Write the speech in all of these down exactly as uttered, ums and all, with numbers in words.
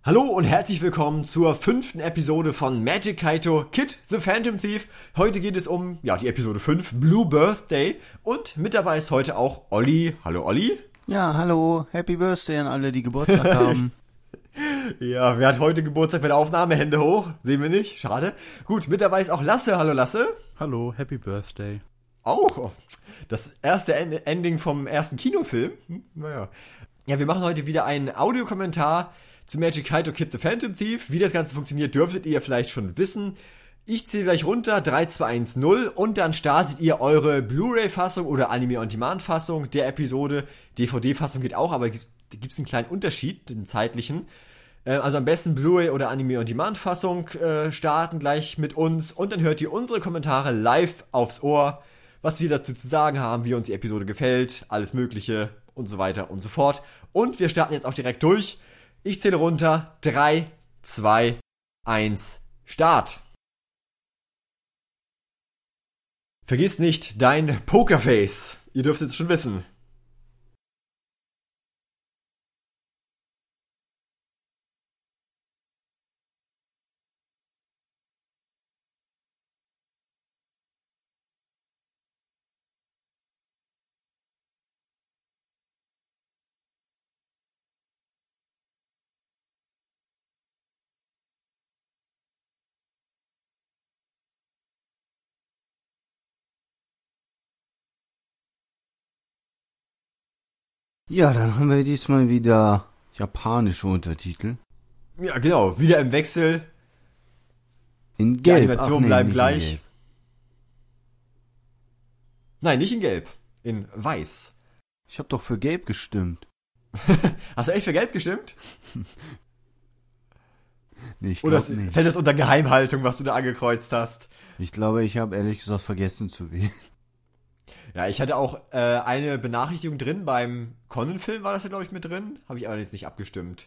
Hallo und herzlich willkommen zur fünften Episode von Magic Kaito Kid the Phantom Thief. Heute geht es um, ja, die Episode fünf, Blue Birthday. Und mit dabei ist heute auch Olli. Hallo Olli. Ja, hallo. Happy Birthday an alle, die Geburtstag haben. Ja, wer hat heute Geburtstag bei der Aufnahme? Hände hoch. Sehen wir nicht. Schade. Gut, mit dabei ist auch Lasse. Hallo Lasse. Hallo, Happy Birthday. Auch. Das erste End- Ending vom ersten Kinofilm. Hm, naja. Ja, wir machen heute wieder einen Audiokommentar zu Magic Kaito Kid the Phantom Thief. Wie das Ganze funktioniert, dürftet ihr vielleicht schon wissen. Ich zähle gleich runter, drei, zwei, eins, null und dann startet ihr eure Blu-ray-Fassung oder Anime-on-Demand-Fassung der Episode. D V D-Fassung geht auch, aber da gibt es einen kleinen Unterschied, den zeitlichen. Äh, also am besten Blu-ray oder Anime-on-Demand-Fassung äh, starten gleich mit uns und dann hört ihr unsere Kommentare live aufs Ohr, was wir dazu zu sagen haben, wie uns die Episode gefällt, alles Mögliche und so weiter und so fort. Und wir starten jetzt auch direkt durch. Ich zähle runter. drei, zwei, eins, Start. Vergiss nicht dein Pokerface. Ihr dürft es schon wissen. Ja, dann haben wir diesmal wieder japanische Untertitel. Ja, genau. Wieder im Wechsel. In Die Gelb. Animationen Ach, nee, bleiben nicht in gleich. Gelb. Nein, nicht in Gelb. In Weiß. Ich habe doch für Gelb gestimmt. Hast du echt für Gelb gestimmt? Nee, ich Oder glaube nicht. fällt das unter Geheimhaltung, was du da angekreuzt hast? Ich glaube, ich habe ehrlich gesagt vergessen zu wählen. Ja, ich hatte auch äh, eine Benachrichtigung drin, beim Conan-Film war das ja, glaube ich, mit drin. Habe ich aber jetzt nicht abgestimmt.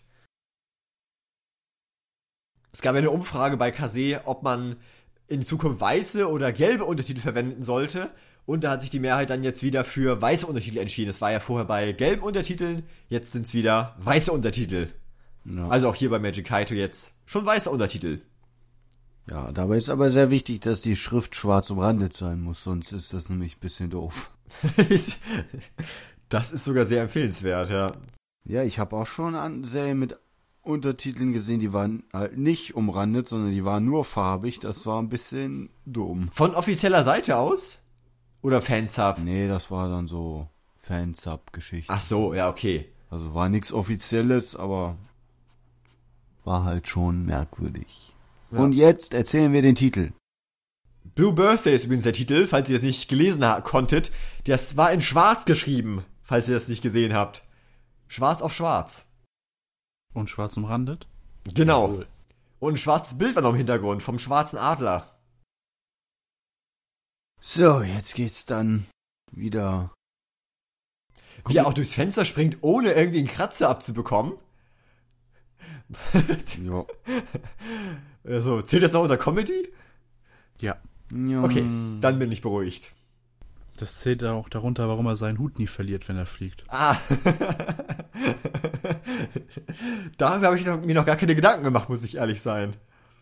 Es gab ja eine Umfrage bei Kase, ob man in Zukunft weiße oder gelbe Untertitel verwenden sollte. Und da hat sich die Mehrheit dann jetzt wieder für weiße Untertitel entschieden. Es war ja vorher bei gelben Untertiteln, jetzt sind es wieder weiße Untertitel. Ja. Also auch hier bei Magic Kaito jetzt schon weiße Untertitel. Ja, dabei ist aber sehr wichtig, dass die Schrift schwarz umrandet sein muss, sonst ist das nämlich ein bisschen doof. Das ist sogar sehr empfehlenswert, ja. Ja, ich habe auch schon an Serien mit Untertiteln gesehen, die waren halt nicht umrandet, sondern die waren nur farbig. Das war ein bisschen dumm. Von offizieller Seite aus? Oder Fansub? Nee, das war dann so Fansub-Geschichte. Ach so, ja, okay. Also war nichts Offizielles, aber war halt schon merkwürdig. Ja. Und jetzt erzählen wir den Titel. Blue Birthday ist übrigens der Titel, falls ihr das nicht gelesen ha- konntet. Das war in schwarz geschrieben, falls ihr das nicht gesehen habt. Schwarz auf schwarz. Und schwarz umrandet? Genau. Jawohl. Und ein schwarzes Bild war noch im Hintergrund, vom schwarzen Adler. So, jetzt geht's dann wieder. Wie er auch durchs Fenster springt, ohne irgendwie einen Kratzer abzubekommen. Jo. Also, zählt das noch unter Comedy? Ja. Ja. Okay, dann bin ich beruhigt. Das zählt auch darunter, warum er seinen Hut nie verliert, wenn er fliegt. Ah. Darüber habe ich noch, mir noch gar keine Gedanken gemacht, muss ich ehrlich sein.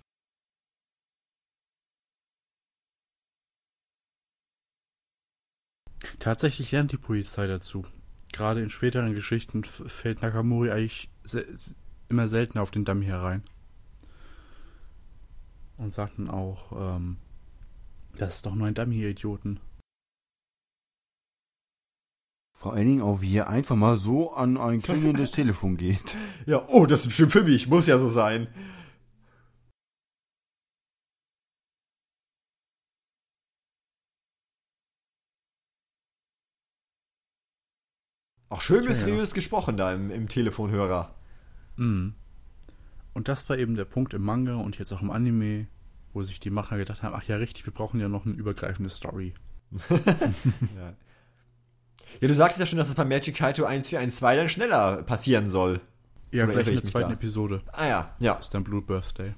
Tatsächlich lernt die Polizei dazu. Gerade in späteren Geschichten f- fällt Nakamori eigentlich se- s- immer seltener auf den Dummy herein. Und sagt dann auch, ähm, das ist doch nur ein Dummy, ihr Idioten. Vor allen Dingen auch, wie er einfach mal so an ein klingelndes Telefon geht. Ja, oh, das ist bestimmt für mich, muss ja so sein. Auch schön Ja, mysteriös ja. gesprochen da im, im Telefonhörer. Mhm. Und das war eben der Punkt im Manga und jetzt auch im Anime, wo sich die Macher gedacht haben, ach ja, richtig, wir brauchen ja noch eine übergreifende Story. Ja. Ja, du sagtest ja schon, dass es bei Magic Kaito eins vier eins zwei dann schneller passieren soll. Ja, Oder gleich irre in ich der mich zweiten da? Episode Ah ja, ja. ist dann Blue Birthday.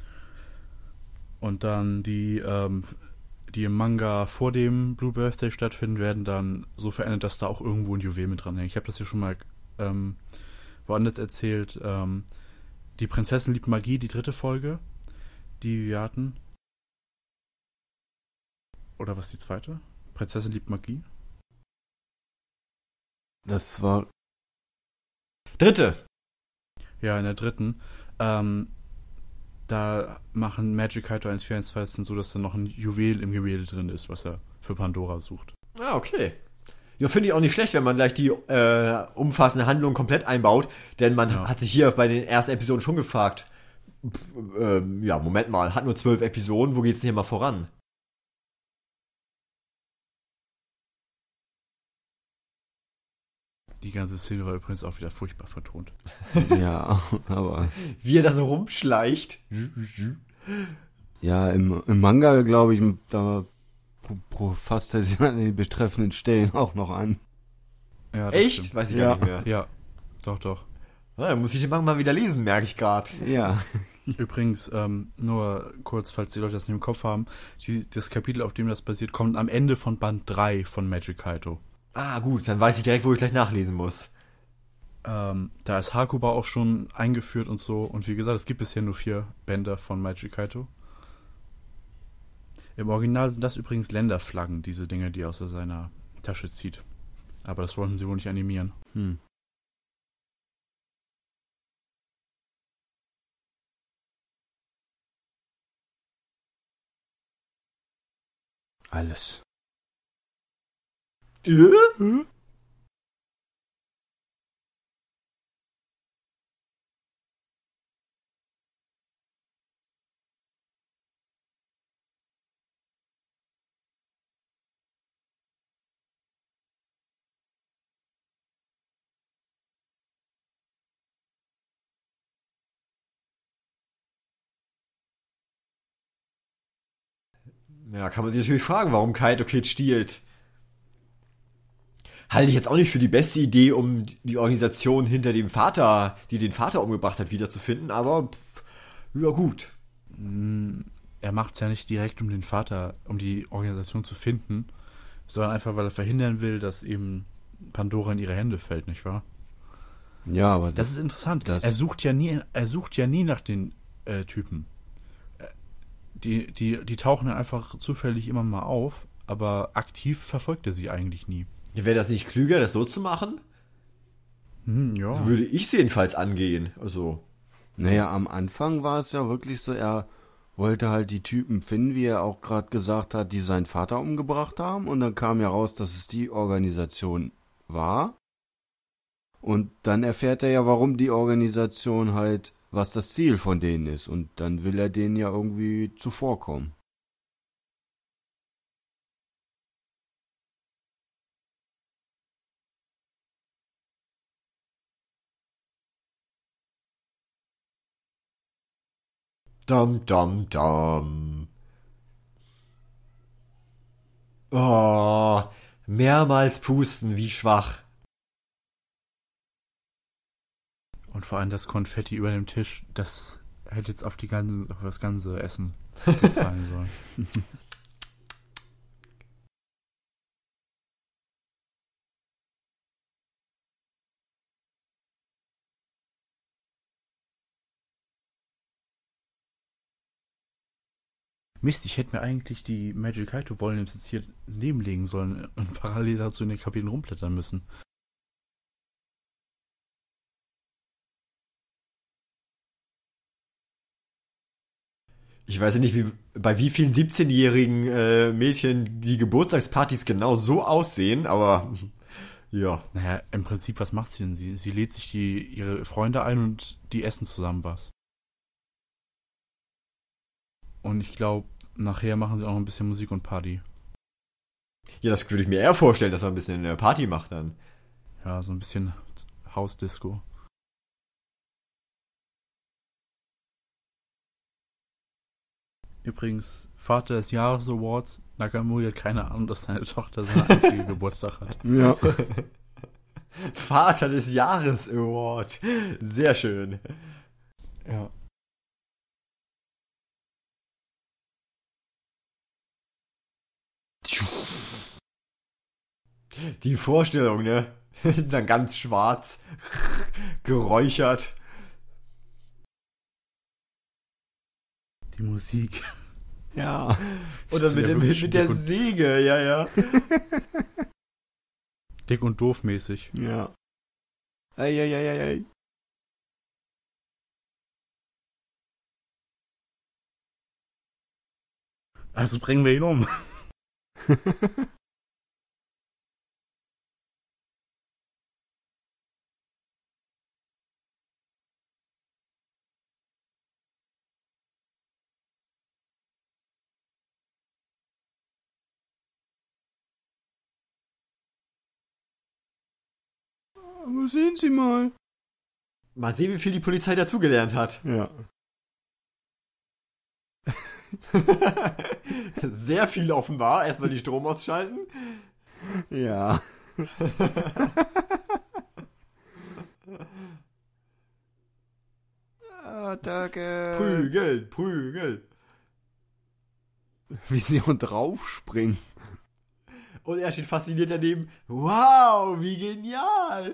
Und dann die, ähm, die im Manga vor dem Blue Birthday stattfinden, werden dann so verändert, dass da auch irgendwo ein Juwel mit dran hängt. Ich habe das ja schon mal ähm, woanders erzählt. Ähm, Die Prinzessin liebt Magie, die dritte Folge, die wir hatten. Oder was die zweite? Prinzessin liebt Magie? Das war... Dritte. Ja, in der dritten. Ähm, da machen Magic Kaito eins vier eins zwei so, dass da noch ein Juwel im Gemälde drin ist, was er für Pandora sucht. Ah, okay. Ja, finde ich auch nicht schlecht, wenn man gleich die äh, umfassende Handlung komplett einbaut, denn man Ja. hat sich hier bei den ersten Episoden schon gefragt, pff, ähm, ja, Moment mal, hat nur zwölf Episoden, wo geht's denn hier mal voran? Die ganze Szene war übrigens auch wieder furchtbar vertont. Ja, aber... Wie er da so rumschleicht. Ja, im, im Manga, glaube ich, da fasst er sich an den betreffenden Stellen auch noch an. Ja, das Echt? stimmt. Weiß ich Ja. gar nicht mehr. Ja, doch, doch. Na, dann muss ich den Manga mal wieder lesen, merke ich gerade. Ja. Übrigens, ähm, nur kurz, falls die Leute das nicht im Kopf haben, die, das Kapitel, auf dem das basiert, kommt am Ende von Band drei von Magic Kaito. Ah, gut, dann weiß ich direkt, wo ich gleich nachlesen muss. Ähm, da ist Hakuba auch schon eingeführt und so. Und wie gesagt, es gibt bisher nur vier Bänder von Magic Kaito. Im Original sind das übrigens Länderflaggen, diese Dinge, die er aus seiner Tasche zieht. Aber das wollten sie wohl nicht animieren. Hm. Alles. Äh? Ja, kann man sich natürlich fragen, warum Kaito Kid stiehlt. Halte ich jetzt auch nicht für die beste Idee, um die Organisation hinter dem Vater, die den Vater umgebracht hat, wiederzufinden, aber pff, ja gut. Er macht es ja nicht direkt, um den Vater, um die Organisation zu finden, sondern einfach, weil er verhindern will, dass eben Pandora in ihre Hände fällt, nicht wahr? Ja, aber Das ist interessant. Das- er sucht ja nie, er sucht ja nie nach den äh, Typen. Äh, Die, die, die tauchen dann einfach zufällig immer mal auf, aber aktiv verfolgt er sie eigentlich nie. Wäre das nicht klüger, das so zu machen? Hm, ja. So würde ich es jedenfalls angehen. Also, Naja, am Anfang war es ja wirklich so, er wollte halt die Typen finden, wie er auch gerade gesagt hat, die seinen Vater umgebracht haben. Und dann kam ja raus, dass es die Organisation war. Und dann erfährt er ja, warum die Organisation halt, was das Ziel von denen ist. Und dann will er denen ja irgendwie zuvorkommen. dam, dam, dam. Oh, mehrmals pusten, wie schwach. Und vor allem das Konfetti über dem Tisch, das hätte jetzt auf, die ganze, auf das ganze Essen gefallen sollen. Mist, ich hätte mir eigentlich die Magic Kaito Volumes jetzt hier nebenlegen sollen und parallel dazu in den Kapiteln rumblättern müssen. Ich weiß ja nicht, wie, bei wie vielen siebzehnjährigen äh, Mädchen die Geburtstagspartys genau so aussehen, aber ja. Naja, im Prinzip, was macht sie denn? Sie, sie lädt sich die, ihre Freunde ein und die essen zusammen was. Und ich glaube, nachher machen sie auch noch ein bisschen Musik und Party. Ja, das würde ich mir eher vorstellen, dass man ein bisschen äh, Party macht dann. Ja, so ein bisschen Hausdisco. Übrigens, Vater des Jahres Awards, Nakamura hat keine Ahnung, dass seine Tochter seinen einzigen Geburtstag hat. Ja. Vater des Jahres Award. Sehr schön. Ja. Die Vorstellung, ne? Dann ganz schwarz, geräuchert. Die Musik. Ja. Oder mit, Ja, dem, wirklich mit der dick und- Säge, ja, ja. Dick und doof mäßig. Ja. Eieieiei. Also bringen wir ihn um. Aber sehen Sie mal. Mal sehen, wie viel die Polizei dazugelernt hat. Ja. Sehr viel offenbar. Erstmal die Strom ausschalten. Ja. Attacke. Prügel, Prügel. Wie sie und draufspringen. Und er steht fasziniert daneben. Wow, wie genial.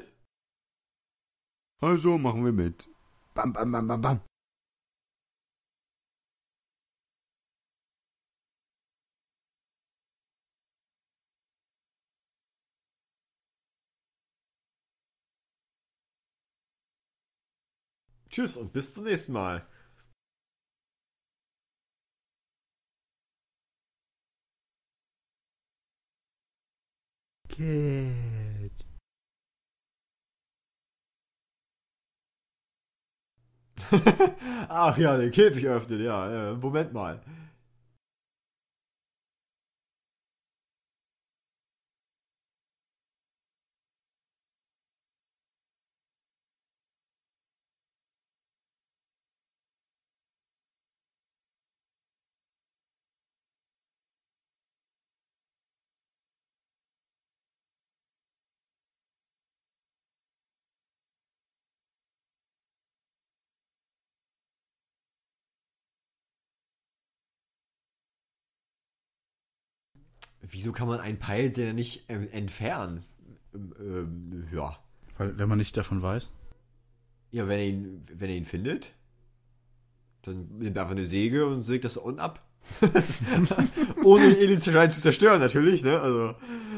Also machen wir mit. Bam, bam, bam, bam, bam. Tschüss und bis zum nächsten Mal. Cat. Ach ja, den Käfig öffnet, ja. Äh, Moment mal. Wieso kann man einen Peilsender nicht ähm, entfernen? Ähm, ähm, ja. Weil, wenn man nicht davon weiß. Ja, wenn er ihn, wenn er ihn findet, dann nimmt er einfach eine Säge und sägt das unten ab. Ohne den Alienschein zu zerstören, natürlich, ne? Also.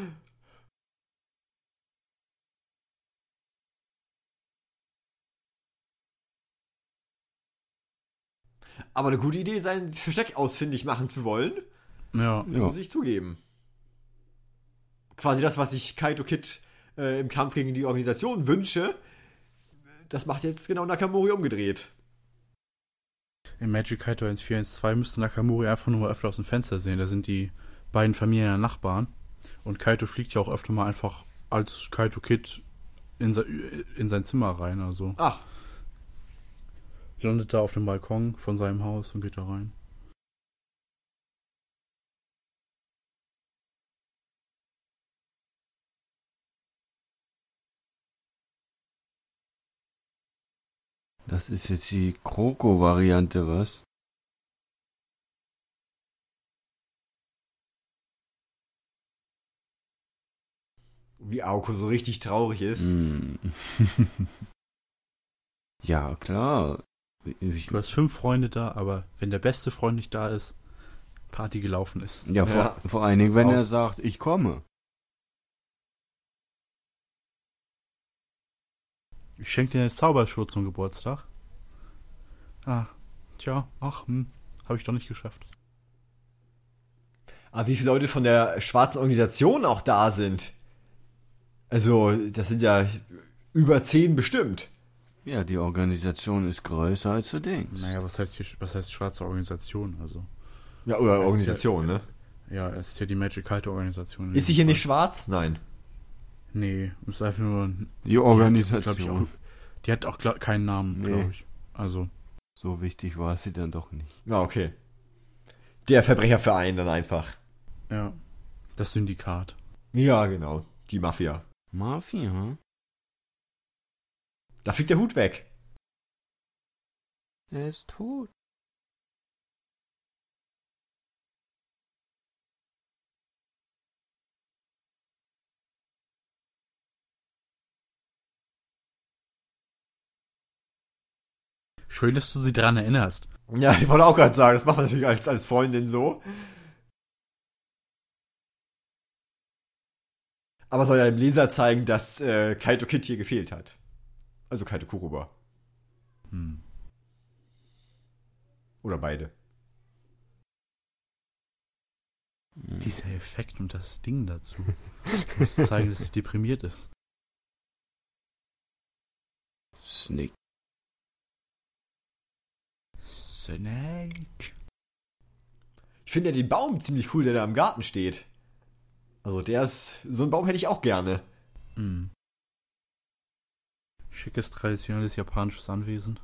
Aber eine gute Idee, sein Versteck ausfindig machen zu wollen, Ja. Ja. muss ich zugeben. Quasi das, was ich Kaito Kid äh, im Kampf gegen die Organisation wünsche, das macht jetzt genau Nakamori umgedreht. In Magic Kaito eins vier eins zwei müsste Nakamori einfach nur mal öfter aus dem Fenster sehen. Da sind die beiden Familien ja Nachbarn. Und Kaito fliegt ja auch öfter mal einfach als Kaito Kid in, se in sein Zimmer rein. Also Ach, landet da auf dem Balkon von seinem Haus und geht da rein. Das ist jetzt die Kroko-Variante, was? wie Aoko so richtig traurig ist. Hm. Ja, klar. Ich, Du hast fünf Freunde da, aber wenn der beste Freund nicht da ist, Party gelaufen ist. ja, vor, Ja. vor allen Dingen, wenn Aus- er sagt, ich komme. Ich schenke dir eine Zauberschuhe zum Geburtstag. Ah, tja, ach, hm, habe ich doch nicht geschafft. Aber wie viele Leute von der schwarzen Organisation auch da sind? Also, das sind ja über zehn bestimmt. Ja, die Organisation ist größer als du denkst. Naja, was heißt hier, was heißt schwarze Organisation? Also, Ja, oder ist Organisation, ne? ja, es ist ja die Magic Kaito Organisation. Ist sie hier nicht schwarz? Nein. Nee, ist einfach nur, ein- Die die hat, Organisation. glaub ich, auch, die hat auch glaub, keinen Namen, Nee. glaube ich. Also, So wichtig war sie dann doch nicht. Ja, okay. Der Verbrecherverein dann einfach. ja, das Syndikat. Ja, genau. Die Mafia. Mafia, hm? Da fliegt der Hut weg. Er ist tot. Schön, dass du sie dran erinnerst. Ja, ich wollte auch gerade sagen, das macht man natürlich als, als Freundin so. Aber soll ja dem Leser zeigen, dass äh, Kaito Kid hier gefehlt hat. Also Kaito Kuroba. Hm. Oder beide. Dieser Effekt und das Ding dazu. Um zu zeigen, dass sie deprimiert ist. Snake. Snake. Ich finde ja den Baum ziemlich cool, der da im Garten steht. Also der ist, so einen Baum hätte ich auch gerne. Hm. Schickes, traditionelles japanisches Anwesen.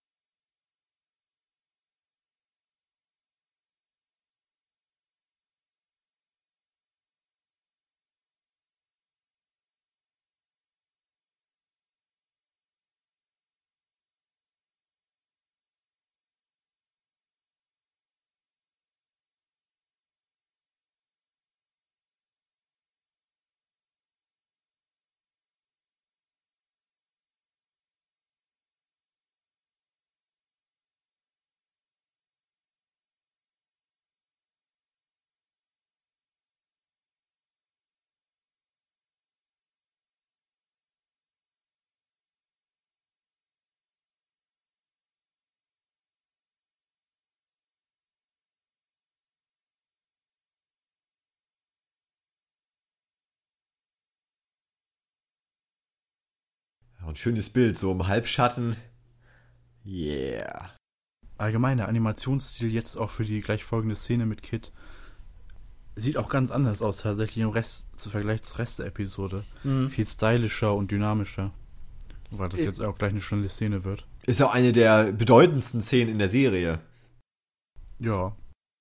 Ja, ein schönes Bild, so im Halbschatten. Yeah. Allgemein, der Animationsstil jetzt auch für die gleich folgende Szene mit Kid sieht auch ganz anders aus, tatsächlich im Rest, zu Vergleich zur Rest der Episode. Mhm. Viel stylischer und dynamischer. Weil das jetzt auch gleich eine schnelle Szene wird. Ist ja auch eine der bedeutendsten Szenen in der Serie. Ja.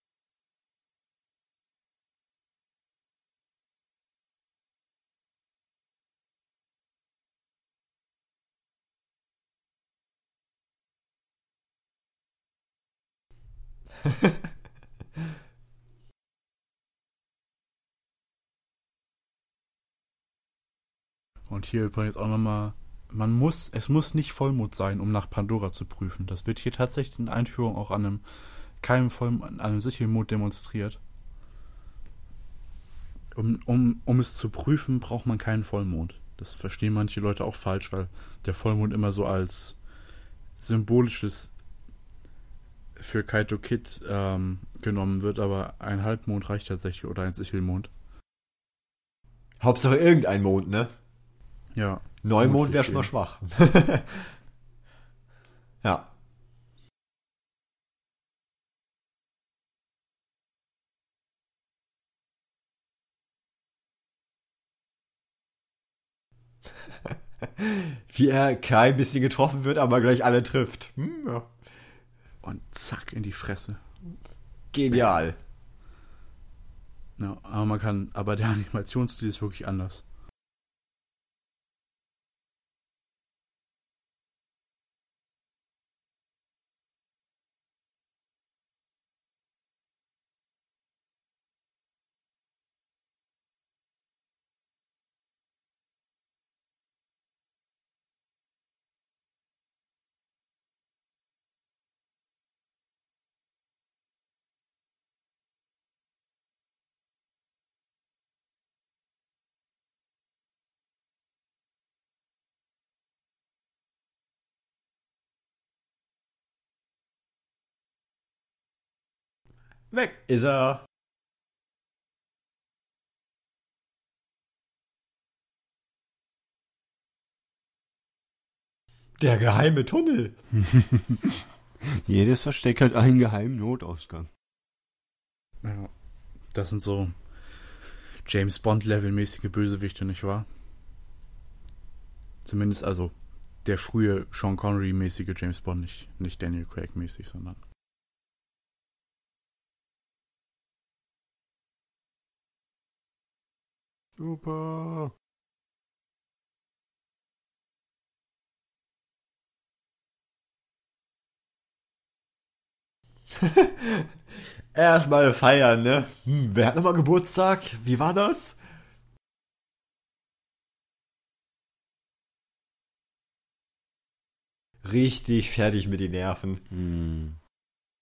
Und hier übrigens auch nochmal, man muss, es muss nicht Vollmond sein, um nach Pandora zu prüfen. Das wird hier tatsächlich in Einführung auch an einem keinem Vollmond, an einem Sichelmond demonstriert. Um, um, um es zu prüfen, braucht man keinen Vollmond. Das verstehen manche Leute auch falsch, weil der Vollmond immer so als symbolisches für Kaito Kid ähm, genommen wird, aber ein Halbmond reicht tatsächlich oder ein Sichelmond. Hauptsache irgendein Mond, ne? Ja. Neumond wäre schon mal schwach. Ja. Wie er Kai ein bisschen getroffen wird, aber gleich alle trifft. Hm, ja. Und zack, in die Fresse. Genial. Ja, aber man kann, aber der Animationsstil ist wirklich anders. Weg ist er. Der geheime Tunnel. Jedes Versteck hat einen geheimen Notausgang. Ja. Das sind so James Bond-Level-mäßige Bösewichte, nicht wahr? Zumindest also der frühe Sean Connery-mäßige James Bond, nicht, nicht Daniel Craig-mäßig, sondern. Super. Erstmal feiern, ne? Hm, wer hat nochmal Geburtstag? Wie war das? Richtig fertig mit den Nerven. Hm.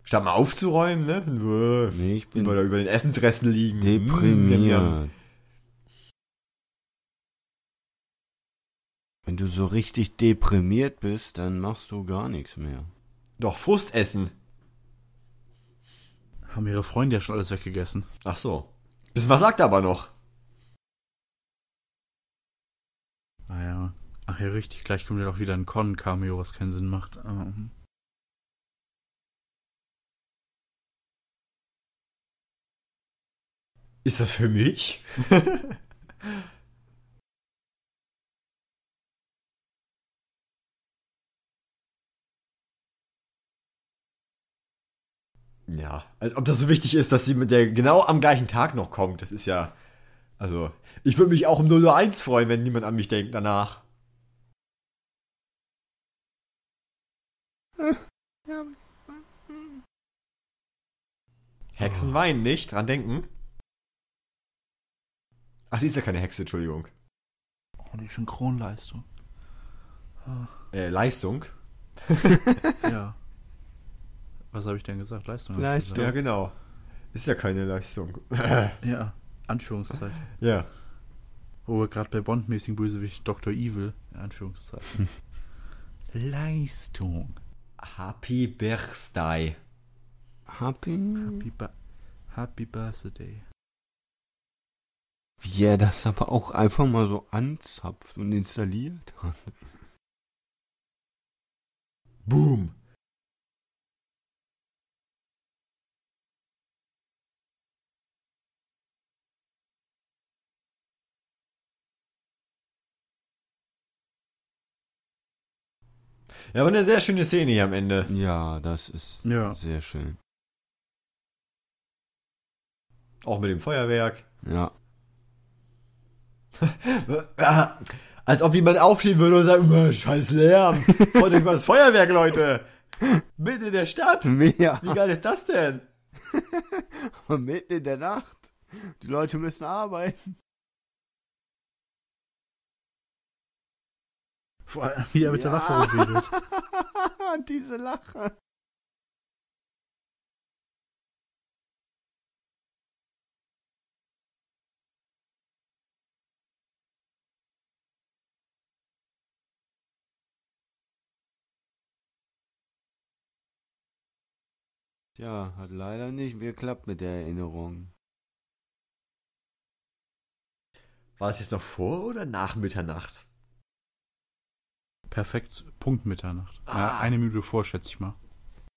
Statt mal aufzuräumen, ne? Nur Nee, ich bin über, über den Essensresten liegen. deprimiert. Hm, ja, ja. Wenn du so richtig deprimiert bist, dann machst du gar nichts mehr. Doch, Frust essen. Haben ihre Freunde ja schon alles weggegessen. Ach so. Bisschen was sagt er aber noch. Naja. Ach ja, richtig. Gleich kommt ja doch wieder ein Con-Cameo, was keinen Sinn macht. Ähm. Ist das für mich? Ja, als ob das so wichtig ist, dass sie mit der genau am gleichen Tag noch kommt. Das ist ja, also, ich würde mich auch um null Uhr eins freuen, wenn niemand an mich denkt danach. Hexen weinen nicht, dran denken. Ach, sie ist ja keine Hexe, Entschuldigung. Oh, die Synchronleistung. Äh, Leistung. Ja. Was habe ich denn gesagt? Leistung. hab ich Leistung. Ja, gesagt. genau. Ist ja keine Leistung. Ja. Anführungszeichen. Ja. Wo wir gerade bei Bond-mäßigen Bösewicht Doktor Evil, in Anführungszeichen. Leistung. Happy Birthday. Happy? Happy, ba- Happy Birthday. Wie er das aber auch einfach mal so anzapft und installiert hat. Boom. Ja, aber eine sehr schöne Szene hier am Ende. Ja, das ist Ja. sehr schön. Auch mit dem Feuerwerk. Ja. Ah, als ob jemand aufstehen würde und sagen, "Oh, scheiß Lärm. Freut euch mal das Feuerwerk, Leute. Mitten in der Stadt. Mehr. Wie geil ist das denn? Mitten in der Nacht. Die Leute müssen arbeiten. Vor allem, wie er mit der Ja. Waffe redet. Diese Lache. Ja, hat leider nicht geklappt mit der Erinnerung. War das jetzt noch vor oder nach Mitternacht? Perfekt, Punkt Mitternacht. Ah. Ja, eine Minute vor, schätze ich mal.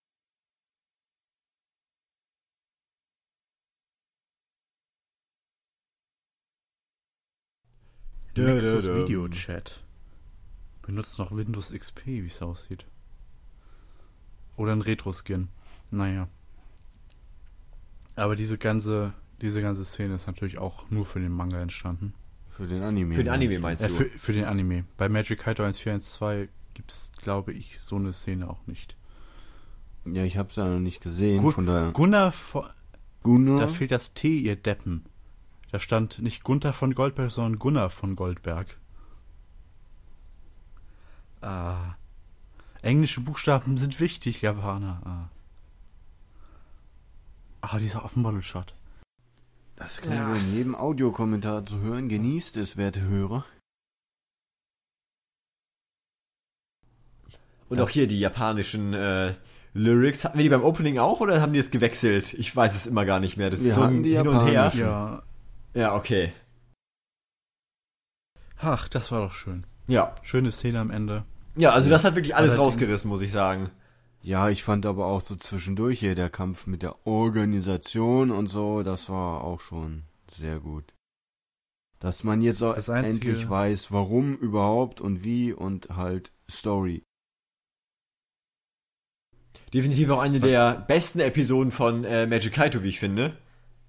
Dö, Nexus dö, dö. Video Chat. Benutzt noch Windows X P, wie es aussieht. Oder ein Retro-Skin. Naja. Aber diese ganze, diese ganze Szene ist natürlich auch nur für den Manga entstanden. Für den Anime. Für den Anime meinst Äh, du? für, für den Anime. Bei Magic Kaito eins vier eins zwei gibt es, glaube ich, so eine Szene auch nicht. Ja, ich hab's ja noch nicht gesehen. Gu- von daher. Gunnar, von, Gunnar. da fehlt das T, ihr Deppen. Da stand nicht Gunther von Goldberg, sondern Gunnar von Goldberg. Ah. Englische Buchstaben sind wichtig, Japaner. Ah, ah dieser Off-Model-Shot. Das kriegen wir in jedem Audiokommentar zu hören. Genießt es, werte Hörer. Und auch hier die japanischen äh, Lyrics. Hatten wir die beim Opening auch oder haben die es gewechselt? Ich weiß es immer gar nicht mehr. Das Wir ist so hatten ein die Hin und Her. japanischen. Ja. Ja, okay. Ach, das war doch schön. Ja. Schöne Szene am Ende. Ja, also das hat wirklich alles Allerdings- rausgerissen, muss ich sagen. Ja, ich fand aber auch so zwischendurch hier der Kampf mit der Organisation und so, das war auch schon sehr gut. Dass man jetzt auch Das Einzige- endlich weiß, warum überhaupt und wie und halt Story. Definitiv auch eine der besten Episoden von äh, Magic Kaito, wie ich finde.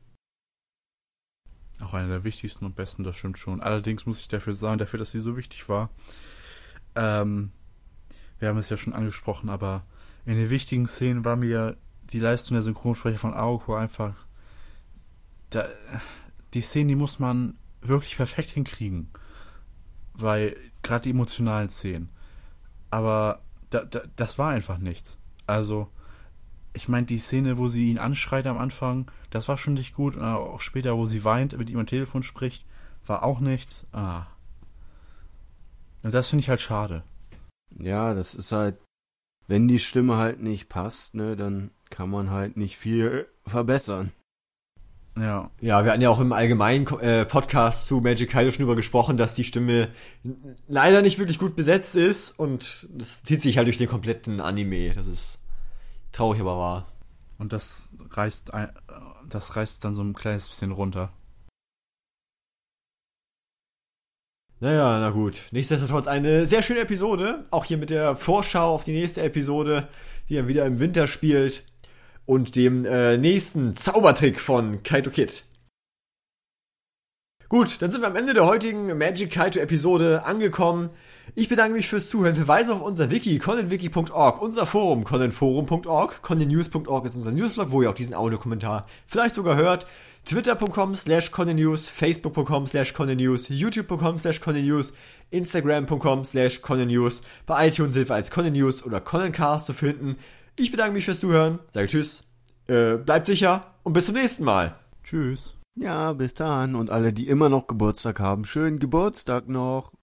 Auch einer der wichtigsten und besten, das stimmt schon. Allerdings muss ich dafür sagen, dafür, dass sie so wichtig war. Ähm, wir haben es ja schon angesprochen, aber in den wichtigen Szenen war mir die Leistung der Synchronsprecher von Aoko einfach. Da, die Szenen, die muss man wirklich perfekt hinkriegen. Weil, gerade die emotionalen Szenen. Aber da, da, das war einfach nichts. Also, ich meine, die Szene, wo sie ihn anschreit am Anfang, das war schon nicht gut. Und auch später, wo sie weint, mit ihm am Telefon spricht, war auch nichts. Ah. Und das finde ich halt schade. Ja, das ist halt, wenn die Stimme halt nicht passt, ne, dann kann man halt nicht viel verbessern. Ja. Ja, wir hatten ja auch im allgemeinen äh, Podcast zu Magic Kaido schon drüber gesprochen, dass die Stimme leider nicht wirklich gut besetzt ist und das zieht sich halt durch den kompletten Anime. Das ist traurig, aber wahr. Und das reißt, ein, das reißt dann so ein kleines bisschen runter. Naja, na gut. Nichtsdestotrotz eine sehr schöne Episode. Auch hier mit der Vorschau auf die nächste Episode, die dann wieder im Winter spielt. Und dem äh, nächsten Zaubertrick von Kaito Kid. Gut, dann sind wir am Ende der heutigen Magic Kaito Episode angekommen. Ich bedanke mich fürs Zuhören. Verweise auf unser Wiki, conenwiki punkt org, unser Forum, conenforum punkt org, conennews punkt org ist unser Newsblog, wo ihr auch diesen Audiokommentar vielleicht sogar hört. twitter punkt com slash conennews, facebook punkt com slash conennews, youtube punkt com slash conennews, instagram punkt com slash conennews, bei iTunes sind wir als conennews oder conencast zu finden. Ich bedanke mich fürs Zuhören, sage tschüss, äh, bleibt sicher und bis zum nächsten Mal. Tschüss. Ja, bis dann. Und alle, die immer noch Geburtstag haben, schönen Geburtstag noch.